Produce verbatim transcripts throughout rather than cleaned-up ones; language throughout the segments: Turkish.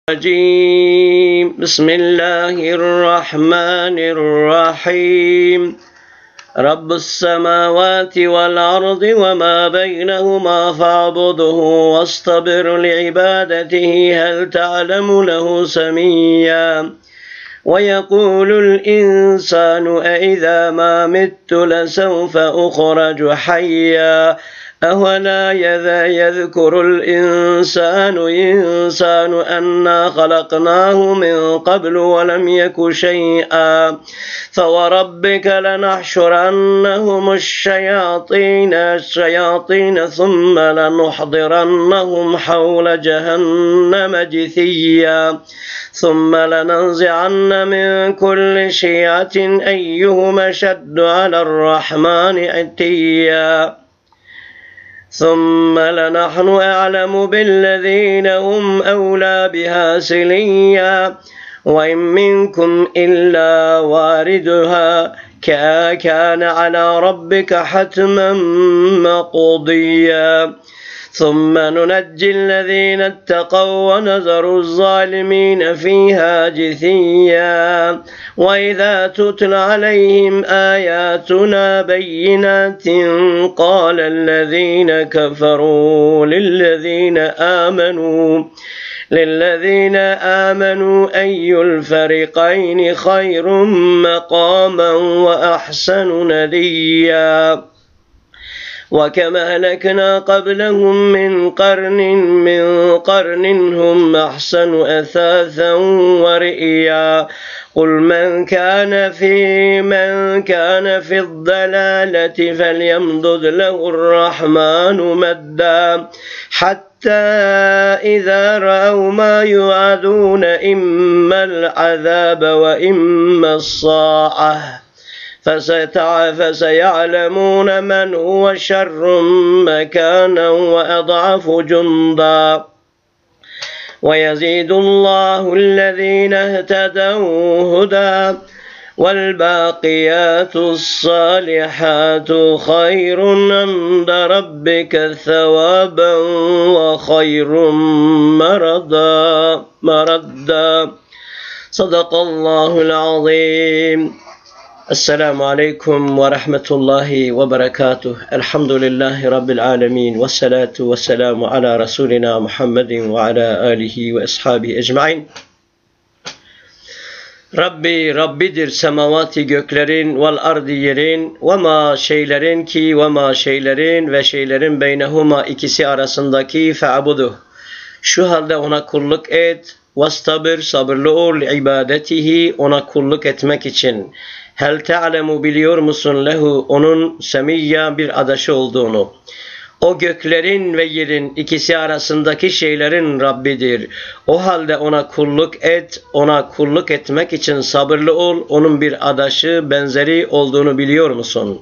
الرجيم بسم الله الرحمن الرحيم رب السماوات والأرض وما بينهما فاعبده واصطبر لعبادته هل تعلم له سميا ويقول الإنسان أإذا ما مت لسوف أخرج حيا أولا يذكر الإنسان إنسان أنا خلقناه من قبل ولم يك شيئا فوربك لنحشرنهم الشياطين الشياطين ثم لنحضرنهم حول جهنم جثيا ثم لننزعن من كل شيعة أيهم أشد على الرحمن عتيا ثم لنحن أعلم بالذين هم أولى بها سليا وإن منكم إلا واردها كان على ربك حتما مقضيا ثم ننجي الذين اتقوا ونذر الظالمين فيها جثيا وإذا تتلى عليهم آياتنا بينات قال الذين كفروا للذين آمنوا للذين آمنوا أي الفريقين خير مقاما وأحسن نديا وكما أهلكنا قبلهم من قرن من قرن هم أحسن أثاثا ورئيا قل من كان في من كان في الضلالة فليمدد له الرحمن مدا حتى إذا رأوا ما يوعدون إما العذاب وإما الصاعقة فسيعلمون من هو شر مكانا وأضعف جندا ويزيد الله الذين اهتدوا هدى والباقيات الصالحات خير عند ربك ثوابا وخير مردا مردا صدق الله العظيم. السلام عليكم ورحمة الله وبركاته. الحمد لله رب العالمين والصلاة والسلام على رسولنا محمد وعلى آله وأصحابه ecmaîn. Rabbi Rabbidir semavati göklerin vel ardi yerin ve ma şeylerin ki ve ma şeylerin ve şeylerin beynehuma ikisi arasındaki fe'abuduh. Şu halde ona kulluk et. Vastabir sabırlı ol ibadetihi ona kulluk etmek için. Hel te'alemu biliyor musun lehu onun semiyya bir adaşı olduğunu. O göklerin ve yerin ikisi arasındaki şeylerin Rabbidir. O halde ona kulluk et, ona kulluk etmek için sabırlı ol, onun bir adaşı, benzeri olduğunu biliyor musun?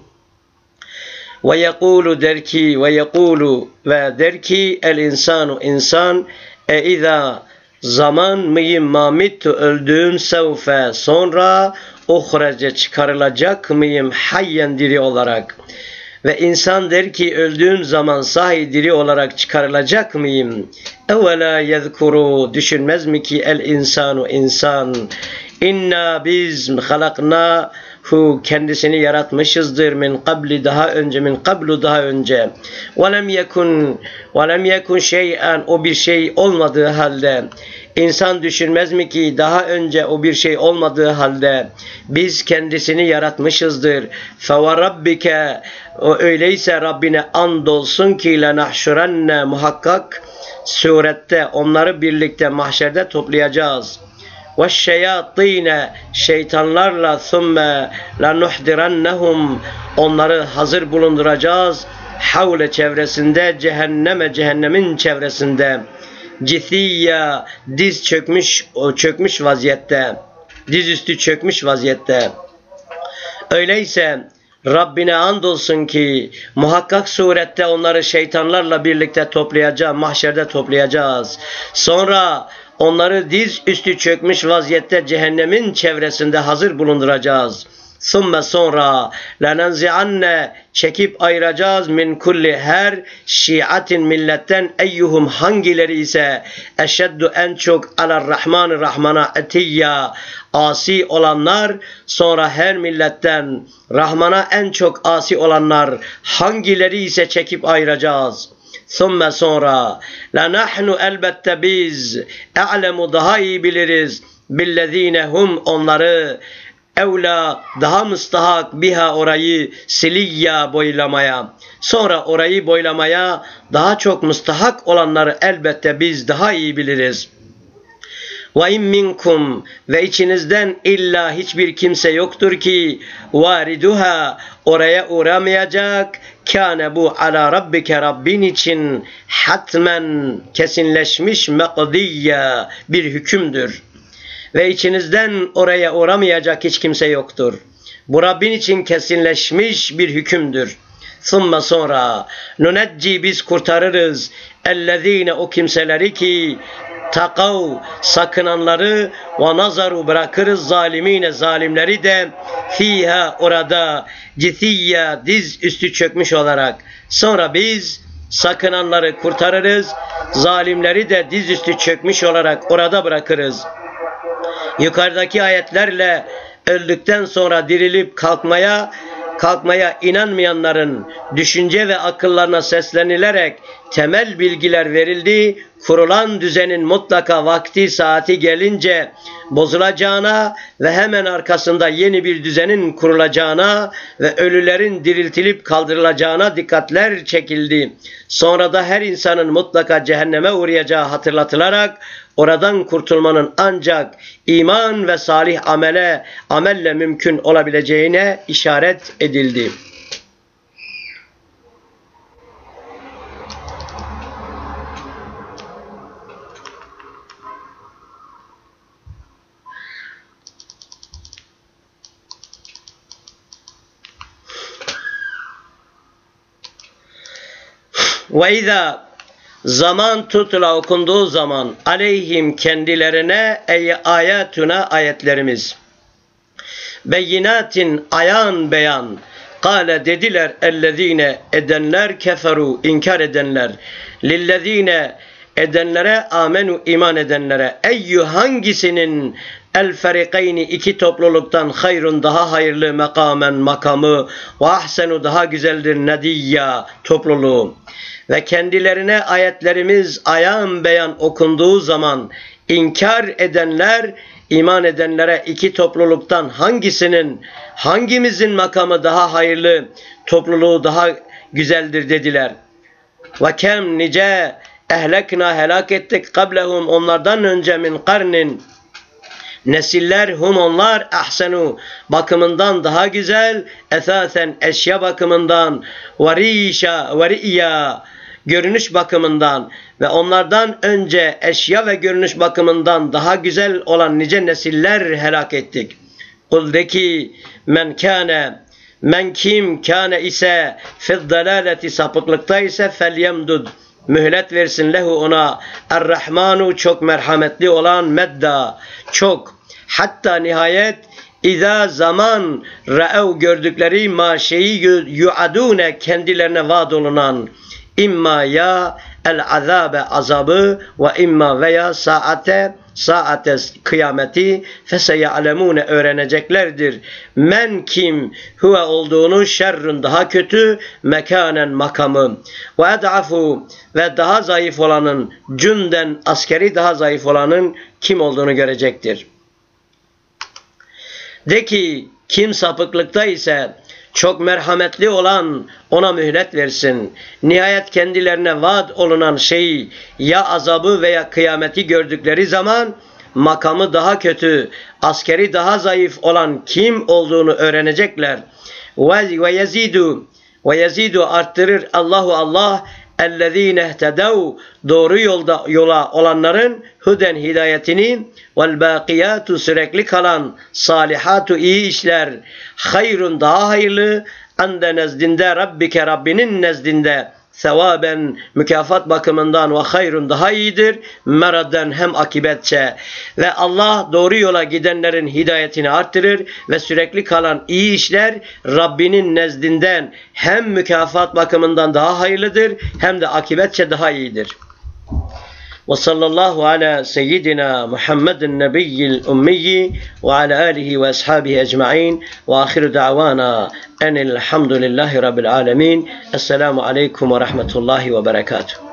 Ve yekulu der ki, ve yekulu ve der ki el insanu insan e izâ zaman mıyım mamittu öldüğüm sevfe sonra uhrece çıkarılacak mıyım hayyen diri olarak. Ve insan der ki öldüğüm zaman sahi diri olarak çıkarılacak mıyım? Evvela yezkuru düşünmez mi ki el insanu insan inna biz halakna hu kendisini yaratmışızdır min qabli daha önce min qablu daha önce ve lem yekun ve lem yekun şey'en o bir şey olmadığı halde insan düşünmez mi ki daha önce o bir şey olmadığı halde biz kendisini yaratmışızdır. Fevarabbike o öyleyse Rabbine andolsun ki lenahşurenne muhakkak surette onları birlikte mahşerde toplayacağız. Ve şeyatine şeytanlarla thumme lenuhdirennehum onları hazır bulunduracağız. Havle çevresinde cehenneme cehennemin çevresinde. Cithiyya diz çökmüş çökmüş vaziyette. Dizüstü çökmüş vaziyette. Öyleyse Rabbine andolsun ki muhakkak surette onları şeytanlarla birlikte toplayacağız, mahşerde toplayacağız. Sonra onları diz üstü çökmüş vaziyette cehennemin çevresinde hazır bulunduracağız. Thumme sonra lenenzi'anne çekip ayıracağız min kulli her şiatin milletten eyyuhum hangileri ise eşeddu en çok alar rahman rahmana etiyya asi olanlar, sonra her milletten Rahman'a en çok asi olanlar hangileri ise çekip ayıracağız. Thumme sonra lenahnu elbette biz e'lemu daha iyi biliriz billezine hum onları evla daha müstahak biha orayı siliyya boylamaya, sonra orayı boylamaya daha çok müstahak olanları elbette biz daha iyi biliriz. Ve in minkum ve içinizden illa hiçbir kimse yoktur ki variduha oraya uğramayacak. Kâne bu ala rabbike Rabbin için hatmen kesinleşmiş mekdiyye bir hükümdür. Ve içinizden oraya uğramayacak hiç kimse yoktur. Bu Rabbin için kesinleşmiş bir hükümdür. Thumma sonra nunecci biz kurtarırız ellezine o kimseleri ki takav sakınanları ve nazaru bırakırız zalimine zalimleri de fiha orada cithiyya diz üstü çökmüş olarak. Sonra biz sakınanları kurtarırız, zalimleri de diz üstü çökmüş olarak orada bırakırız. Yukarıdaki ayetlerle öldükten sonra dirilip kalkmaya kalkmaya inanmayanların düşünce ve akıllarına seslenilerek temel bilgiler verildi. Kurulan düzenin mutlaka vakti saati gelince bozulacağına ve hemen arkasında yeni bir düzenin kurulacağına ve ölülerin diriltilip kaldırılacağına dikkatler çekildi. Sonra da her insanın mutlaka cehenneme uğrayacağı hatırlatılarak oradan kurtulmanın ancak iman ve salih amele amelle mümkün olabileceğine işaret edildi. Ve izâ zaman tutula okunduğu zaman aleyhim kendilerine ey ayatuna ayetlerimiz beyinatin ayan beyan kâle dediler ellezîne edenler keferu inkar edenler lillezîne edenlere amenu iman edenlere eyyü hangisinin el ferikayni iki topluluktan hayrun daha hayırlı mekamen makamı ve ahsenu daha güzeldir nediyya topluluğu. Ve kendilerine ayetlerimiz ayan beyan okunduğu zaman inkar edenler iman edenlere iki topluluktan hangisinin hangimizin makamı daha hayırlı topluluğu daha güzeldir dediler. Ve kem nice ehlekna helak ettik kablehum onlardan önce min karnin nesiller hum onlar ahsenu bakımından daha güzel esasen eşya bakımından varişa variya görünüş bakımından ve onlardan önce eşya ve görünüş bakımından daha güzel olan nice nesiller helak ettik. Kul de ki men kâne men kim kâne ise fi'd-dalâleti sapıklıkta ise felyemdud mühlet versin lehu ona er-Rahmanu çok merhametli olan medda çok hatta nihayet İza zaman ra'ev gördükleri ma şeyi yuadune kendilerine vaad olunan imma ya el azabe azabı ve imma veya saate saate kıyameti feseyalemune öğreneceklerdir. Men kim huve olduğunu şerrün daha kötü mekanen makamı ve ed'afu ve daha zayıf olanın cünden askeri daha zayıf olanın kim olduğunu görecektir. De ki kim sapıklıkta ise çok merhametli olan ona mühlet versin. Nihayet kendilerine vaad olunan şeyi ya azabı veya kıyameti gördükleri zaman makamı daha kötü, askeri daha zayıf olan kim olduğunu öğrenecekler. Ve yezidu ve yezidu arttırır Allahu Allah ellezîne ihtedev doğru yolda yola olanların huden hidayetini vel bâkiyâtu sürekli kalan salihatu iyi işler hayrun daha hayırlı ande nezdinde Rabbike Rabbinin nezdinde sevaben mükafat bakımından ve hayrun daha iyidir. Meraden hem akibetçe. Ve Allah doğru yola gidenlerin hidayetini arttırır ve sürekli kalan iyi işler Rabbinin nezdinden hem mükafat bakımından daha hayırlıdır hem de akibetçe daha iyidir. Ve sallallahu ala seyyidina Muhammedin nebiyyil ummiyi ve ala alihi ve ashabihi ecma'in ve ahiru da'vana enilhamdülillahi rabbil alemin. Esselamu aleyküm ve rahmetullahi ve berekatuhu.